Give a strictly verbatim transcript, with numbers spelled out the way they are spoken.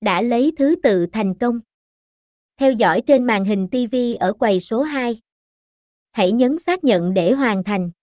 đã lấy thứ tự thành công. Theo dõi trên màn hình ti vi ở quầy số hai. Hãy nhấn xác nhận để hoàn thành.